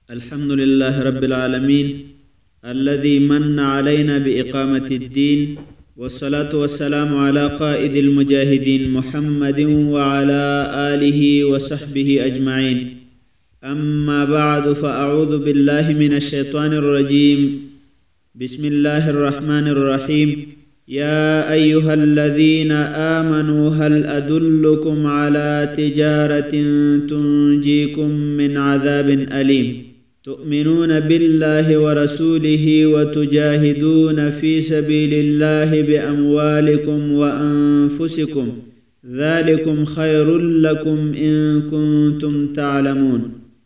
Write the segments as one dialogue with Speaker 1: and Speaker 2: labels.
Speaker 1: الحمد لله رب العالمين الذي من علينا بإقامة الدين والصلاة والسلام على قائد المجاهدين محمد وعلى آله وصحبه أجمعين. أما بعد فأعوذ بالله من الشيطان الرجيم. بسم الله الرحمن الرحيم. يا أيها الذين آمنوا هل أدلكم على تجارة تنجيكم من عذاب أليم تؤمنون بالله ورسوله وتجاهدون في سبيل الله بأموالكم وأنفسكم ذلكم خير لكم إن كنتم تعلمون.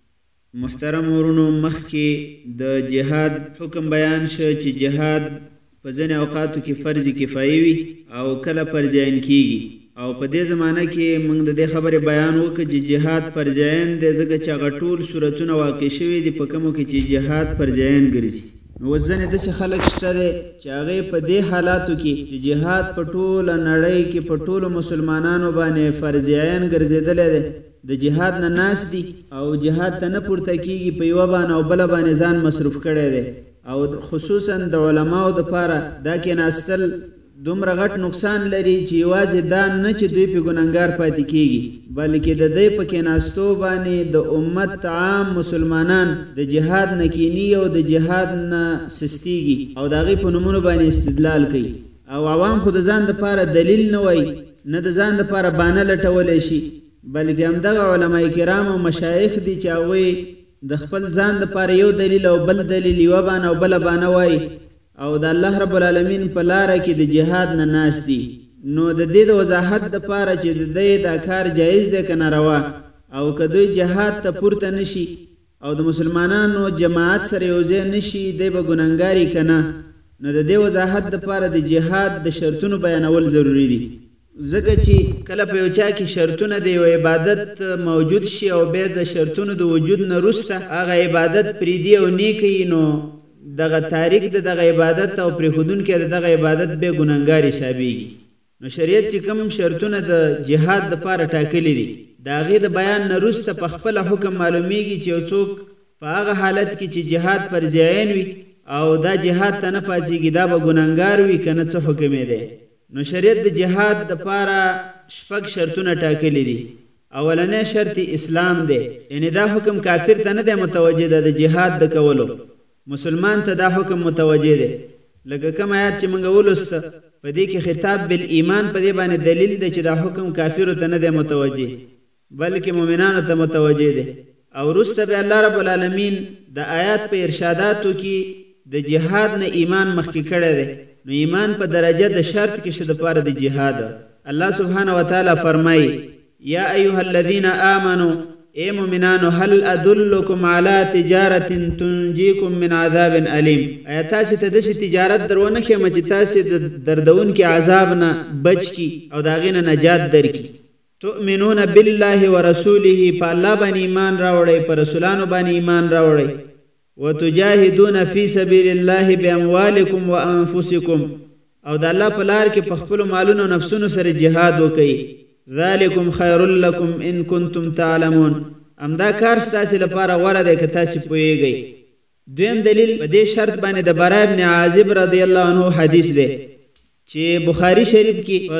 Speaker 1: محترم ورونو مخکی د جهاد حکم بیان شو چې جهاد په ځینې اوقاتو کې فرض کفایي وي او کله فرض عین کیږي، او په دې زمانه کې موږ د دې خبرې بیان وکړو چې جهاد فرض عین دی ځکه چې هغه ټول صورتونه واقع شوي دي په کومو کې چې جهاد فرض عین ګرځي. نو اوس ځینې داسې خلک شته دی چې هغې په دې حالاتو کې چې جهاد په ټوله نړۍ کې په ټولو مسلمانانو باندې فرض عین ګرځېدلی دی د جهاد نه ناست دي او جهاد ته نه پورته کېږي، په یوه باندې او بله باندې ځان مصروف کړی دی. او خصوصا د علماو دپاره دا کېناستل دومره غټ نقصان لري چې یوازې دا نه چې دوی په ګناهګار پاتې کېږي، بلکې د دوی په کېناستو باندې د امت عام مسلمانان د جهاد نه کینی او د جهاد نه سستیږي او د هغې په نومونو باندې استدلال کوي. او عوام خو د ځان دپاره دلیل نه وایي، نه د ځان دپاره بانه لټولی شي، بلکې همدغه علماء کرام او مشایخ دي چې هغوی د خپل ځان دپاره یو دلیل او بل دلیل یوه بانه او بله بانه وایي او د الله رب العالمین په لاره کې د جهاد نه ناست دي. نو د دې د وضاحت دپاره چې د دې دا کار جایز دی که ناروا، او که دوی جهاد ته پورته نشي او د مسلمانانو جماعت سره یوځای نشي دی به ګناهګاري که نه، نو د دې وضاحت دپاره د جهاد د شرطونو بیانول ضروري دي. ځکه چې کله په یو چا کې شرطونه د یو عبادت موجود شي او بیا د شرطونو د وجود نه وروسته هغه عبادت پرېږدي او نه کوي، نو دغه تاریک د دغه عبادت او پرېښودونکی د دغه عبادت بیا ګناهګار حسابېږي. نو شریعت چې کوم شرطونه د جهاد دپاره ټاکلي دي د هغې د بیان نه وروسته په خپله حکم معلومیږي چې یو څوک په هغه حالت کې چې جهاد فرض عین وي او دا جهاد ته نه پاڅېږي دا به ګناهګار وي که نه، څه حکم یې دی. نو شریعت د جهاد دپاره شپږ شرطونه ټاکلي دي. اولنی شرط اسلام دی، یعنی دا حکم کافر ته نه دی متوجه ده د جهاد د کولو، مسلمان ته دا حکم متوجه دی. لکه کوم آیات چې موږ ولوسته په دې کې خطاب بالایمان په دې باندې دلیل دی چې دا حکم کافرو ته نه دی متوجه بلکې مؤمنانو ته متوجه دی. او وروسته بیا الله رب العالمین د آیات په ارشاداتو کې د جهاد نه ایمان مخکې کړی دی. نو ایمان په درجه د شرط کې شو دپاره د جهاد. الله سبحانه وتعالی فرمایي یا ایها الذین آمنوا اے مؤمنانو هل ادلکم علی تجارت تنجیکم من عذاب علیم، آیا تاسې ته داسې تجارت در ونه ښیم چې تاسې د دردونکي عذاب نه بچ کی او د هغې نه نجات درکړي. تؤمنون بالله ورسوله، په الله باندې ایمان راوړئ، په رسولانو باندې ایمان راوړئ. وتجاهدون فی سبیل الله باموالکم وانفسکم، او د الله په لار کې په خپلو مالونو او نفسونو سره جهاد وکئ. ذالکم خیر لکم ان کنتم تعلمون، همدا کار ستاسې لپاره غوره دی که تاسې پوهیږئ. دویم دلیل په دې شرط باندې د برا بن عازب رضی الله عنه حدیث دی چې بخاری شریف کې په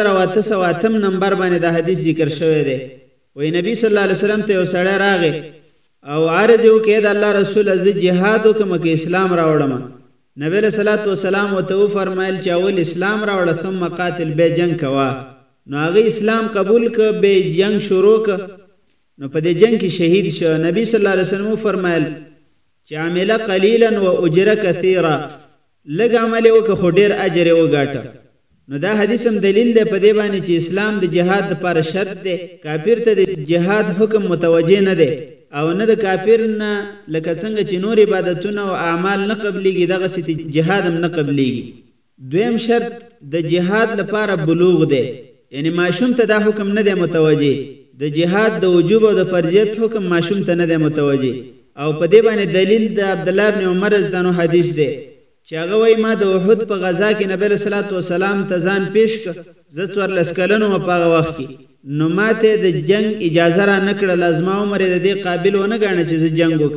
Speaker 1: 2808 نمبر باندې دا حدیث ذکر شوی دی. وایي نبی صلی الله علیه وسلم ته یو سړی راغی او عرض یې وکړ د الله رسول زه جهاد وکړم که اسلام راوړم؟ نبی علیه صلات وسلام ورته وفرمیل چې اول اسلام راوړه ثم قاتل، بیا جنګ کوه. نو هغه اسلام قبول که بیا جنگ شروع که، نو په دې جنگ کې شهید شو. نبی صلی الله علیه وسلم وفرمیل چې عمله قلیلا و اجره کثیرا، لږ عمل یې وکړه خو ډېر اجر یې وګاټه. نو دا حدیث هم دلیل دی په دې باندې چې اسلام د جهاد دپاره شرط دی. کافر ته د جهاد حکم متوجه نه دی او نه د کافر نه لکه څنګه چې نور عبادتونه او اعمال نه قبلیږي دغسې جهاد هم نه قبلیږي. دویم شرط د جهاد لپاره بلوغ دی، یعنی ماشوم ته دا حکم نه دی متوجه. د جهاد د وجوب او د فرضیت حکم ماشوم ته نه دی متوجه. او په دې باندې دلیل د عبدالله بن عمر رضی حدیث دی چې هغه وایي ما د احد په غزا کې نبی صلی الله علیه وسلم ته ځان پیش کړ، زه 14 کلن وم په هغه وخت کې. نو ماته د جنگ اجازه را نکړه، لازم عمر د دې قابل ونه غاڼه چې زه جنگ وکم.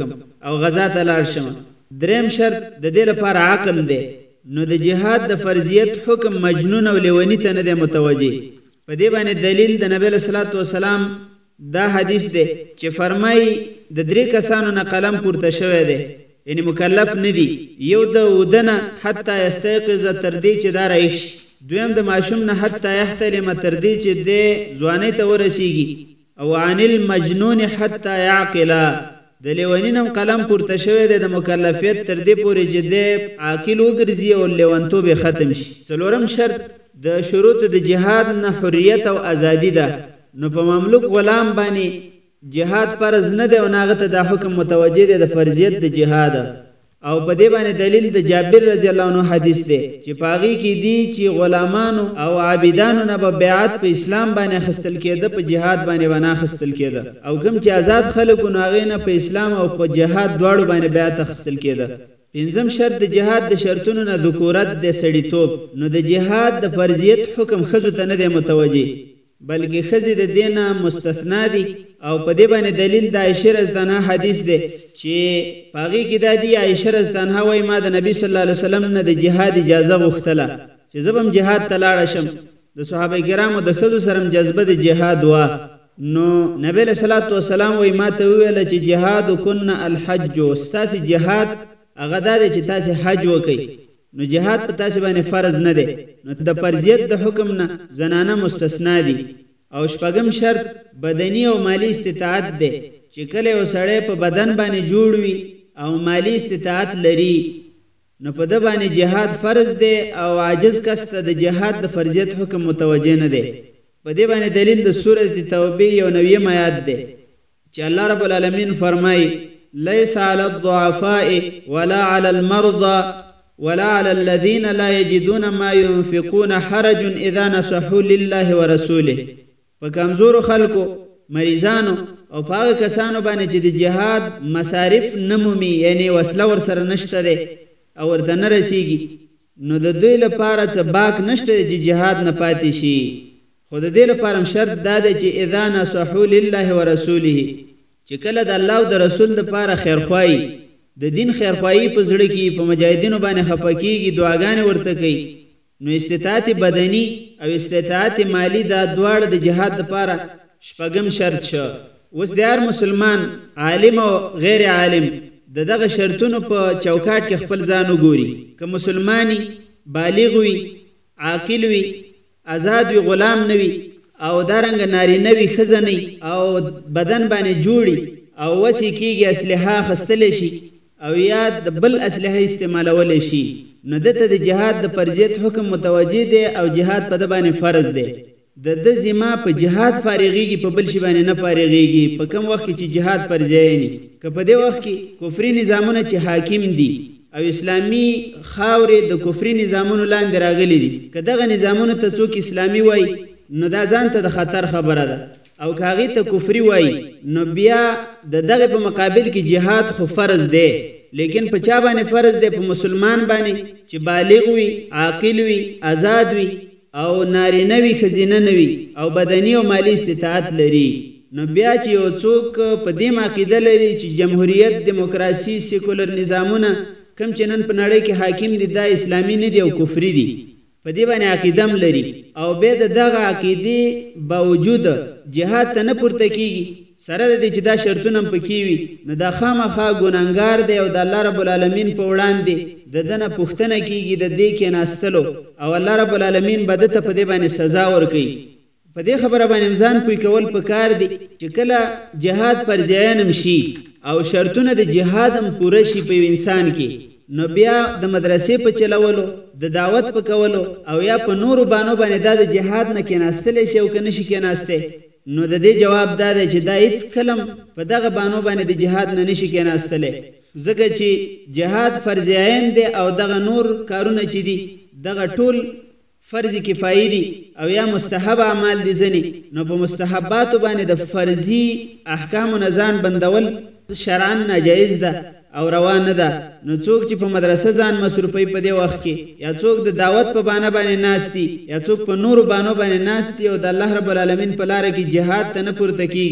Speaker 1: او غزا ته لاړ شم. دریم شرط د دې لپاره عقل دی. نو د جهاد د فرضیت حکم مجنون او لیونی ته نه دی متوجه. په دې باندې دلیل د نبی صلی الله علیه وسلم دا حدیث دی چې فرمایي د 3 کسانو نه قلم پورته شوی دی، یعنی مکلف نه دی. یو د ودنه حتی یستيقظ تر دې چې دا رایش، دویم د ماشوم نه حتی یحتلم تر دې چې د ځوانۍ ته ورسیږي، او عن المجنون حتی یعقل د لیونینم قلم پورته شوی دی د مکلفیت تر دې پورې چې د عاقل وګرځي او لیونتوب ختم شي. څلورم شرط د شروط د جهاد نه حریت او ازادي ده. نو په مملوک غلام باندې جهاد فرض نه دی او هغه ته د حکم متوجه دی د فرضیت د جهاد. او په دې باندې دلیل د جابر رضی الله عنه حدیث دی چې پاغي کې دی چې غلامانو او عابدانو نه به بیعت په اسلام باندې خستل کېده، په جهاد باندې ونه خستل کېده، او کوم چې آزاد خلکو نو هغه نه په اسلام او په جهاد دواړو باندې بیعت خستل کېده. پنځم شرط د جهاد د شرطونو نه ذکورت د سړیتوب. نو د جهاد د فرضیت حکم خزو ته نه دی متوجه، بلکې خزې د دینه مستثنا دي. او په دې باندې دلیل د عائشہ رضی الله عنها حدیث دی چې پاغي کې د دې عائشہ رضی الله عنها وايي ما د نبی صلی الله علیه وسلم نه د جهاد اجازه غوښتله چې زبم جهاد ته لاړ شم. د صحابه کرامو د خزو سره جذبه د جهاد وا. نو نبی صلی الله علیه وسلم وايي ما ته ویل چې جهاد کنا الحج، استاسی جهاد هغه د چې تاسو حج وکئ. نو جهاد په تاسو باندې فرض نه دی. نو د فرضیت د حکم نه زنانه مستثنا دي. او شپږم شرط بدنی او مالی استطاعت دی چې کله یو سړی په بدن باندې جوړ وي او مالی استطاعت لري نو په د باندې جهاد فرض دی، او عاجز کس ته د جهاد د فرضیت حکم متوجه نه دی. په دې باندې دلیل د سورۃ توبه یو 90 آیات دی چې الله رب العالمین فرمایي ليس على الضعفاء ولا على المرضى ولا على الذين لا يجدون ما ينفقون حرج اذا نصحوا لله ورسوله. په کمزورو خلکو، مریضانو او پاغه کسانو باندې چې د جهاد مصارف نمومي، یعنی وسله ور سره نشته ده او ورته نه رسیږي، نو د دوی لپاره څه باک نشته چې جهاد نه پاتې شي. خو د دې لپاره شرط دا دی چې اذا نصحوا لله ورسوله، چې کله د الله او د رسول لپاره خیرخواهی، د دین خیرخواهی په زړه کې په مجاهدینو باندې خپکیږي، دعاګانې ورته کوي، نو استطاعت بدنی او استطاعت مالی دا دواړه د جهاد لپاره شپږم شرط شو. اوس د هر مسلمان عالم او غیر عالم دغه شرطونو په چوکاټ کې خپل ځان وګوري. که مسلمانی بالغ وي، عاقل وي، آزاد وي، غلام نه وي، او دارنګ نارینه وي، ښځه نه او بدن باندې جوړي او وسی کېږي اسلحه اخیستلی شي او یا د بل اسلحه استعمالولی شي، نو دته د جهاد د فرضیت حکم متوجه دی او جهاد په د باندې فرض دی. د ذمہ په جهاد فارغيږي، په بل شي باندې نه فارغيږي. په کوم وخت کې چې جهاد فرض نه، که په دې وخت کې کفري نظامونه چې حاکم دي او اسلامی خاورې د کفري نظامونو لاندې راغلي دي، که دغه نظامونه ته څوک اسلامي وای نو دا ځان ته د خطر خبره ده، او کاغی ته کفری وای نو بیا دغه په مقابل کې جهاد خو فرض دی. لیکن په چا باندې فرض دی؟ په مسلمان باندې چې بالغ وي، عاقل وي، آزاد وي او نارینه وي، ښځینه نه وي او بدني او مالی استطاعت لري. نو بیا چې یو څوک په دې عقیده لري چې جمهوریت، دیموکراسي، سیکولر نظامونه کم چې نن په نړۍ کې حاکم دي دا اسلامي نه دي او کفري دي، په دې باندې عقیدم لري، او به دغه عقیده باوجود جهاد ته نه پورته کیږي، سره د دې چې دا شرطونه پکې وي، نو دا خامخا ګناهګار دی او د الله رب العالمین په وړاندې د دنه پوښتنه کیږي د دې کې ناستلو، او الله رب العالمین به دته په دې باندې سزا ورکړي. په دې خبره باندې ځان پوي کول پکار دي چې کله جهاد پر ځای شي او شرطونه د جهاد هم پوره شي په انسان کې، نو بیا د مدرسې په چلولو، د دعوت په کولو او یا په نورو بانو باندې دا د جهاد نه کېناستلی شي او که نشي کېناستی، نو د دې جواب دا دی چې دا هیڅ کلم په دغه بانو باندې د جهاد نه نشي کېناستلی، ځکه چې جهاد فرض عین دی او دغه نور کارونه چې دي دغه ټول فرض کفایي دي او یا مستحب اعمال دي ځنې، نو په مستحباتو باندې د فرضي احکامو نه ځان بندول شرعاً ناجایز ده او روان نه ده. نو څوک چې په مدرسه ځان مصروفي په دې وخت کې، یا څوک د دعوت په بانه باندې ناشتي، یا څوک په نورو بانو باندې ناشتي او د الله رب العالمین په لار کې جهاد ته نه پورته کیږي،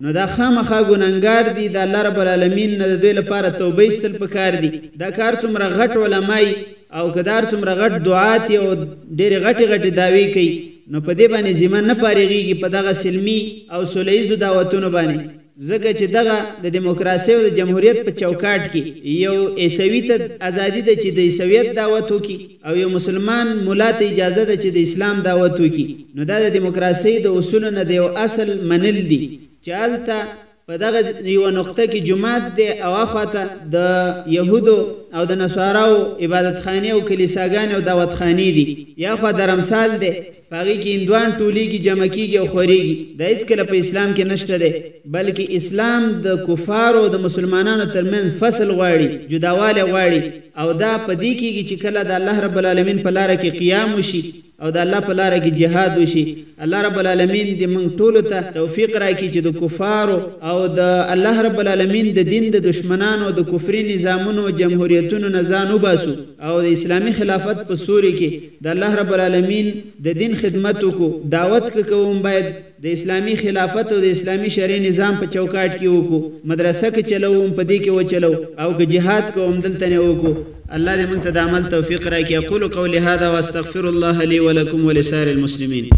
Speaker 1: نو دا خامخا ګناهګار دي. د الله رب العالمین نه د دوی لپاره توبه ایستل پکار دي. دا کار څومره غټ علماي او کدار څومره غټ دعات او ډېرې غټې دعوی کوي، نو په دې باندې ذمه نه فارغېږي په دغه سلمي او سوله ییزو دعوتونو باندې، ځکه چې دغه د دیموکراسۍ او د جمهوریت په چوکاټ کې یو عیسوي ته ازادي ده چې د عیسویت دعوت وکړي او یو مسلمان مولا ته اجازه ده چې د اسلام دعوت وکړي. نو دا د دیموکراسۍ د اصولو نه د یو اصل منل دي چې هلته په دغه یوه نقطه کې جومات دی او اخواته د یهودو او د نصاراو عبادتخانې او کلیساګانې او دعوتخانې دي، یا خوا درمسال دی په هغې کې هندوان ټولیږي، جمع کېږي او خورېږي. دا هېڅکله په اسلام کې نشته دی، بلکې اسلام د کفارو او د مسلمانانو ترمنځ فصل غواړي، جداوالی غواړي، او دا په دې کېږي چې کله د الله رب العالمین په لاره کې قیام وشي او د الله په لاره کې جهاد وشي. الله رب العالمین دې موږ ټولو ته توفیق راکړي چې د کفارو او د الله رب العالمین د دین د دشمنانو د کفري نظامونو او جمهوریتونو نه ځان وباسو او د اسلامي خلافت په سوري کې د الله رب العالمین د دین خدمت وکړو. دعوت کوم باید د اسلامي خلافت او د اسلامي شرعي نظام په چوکاټ کې وکړو، مدرسه کې چلو په دې کې وچلو او که جهاد کوم دلته نه وکړو. الله دې موږ ته د عمل توفیق راکړي. اقول قولي هذا واستغفر الله لي ولكم ولسائر المسلمين.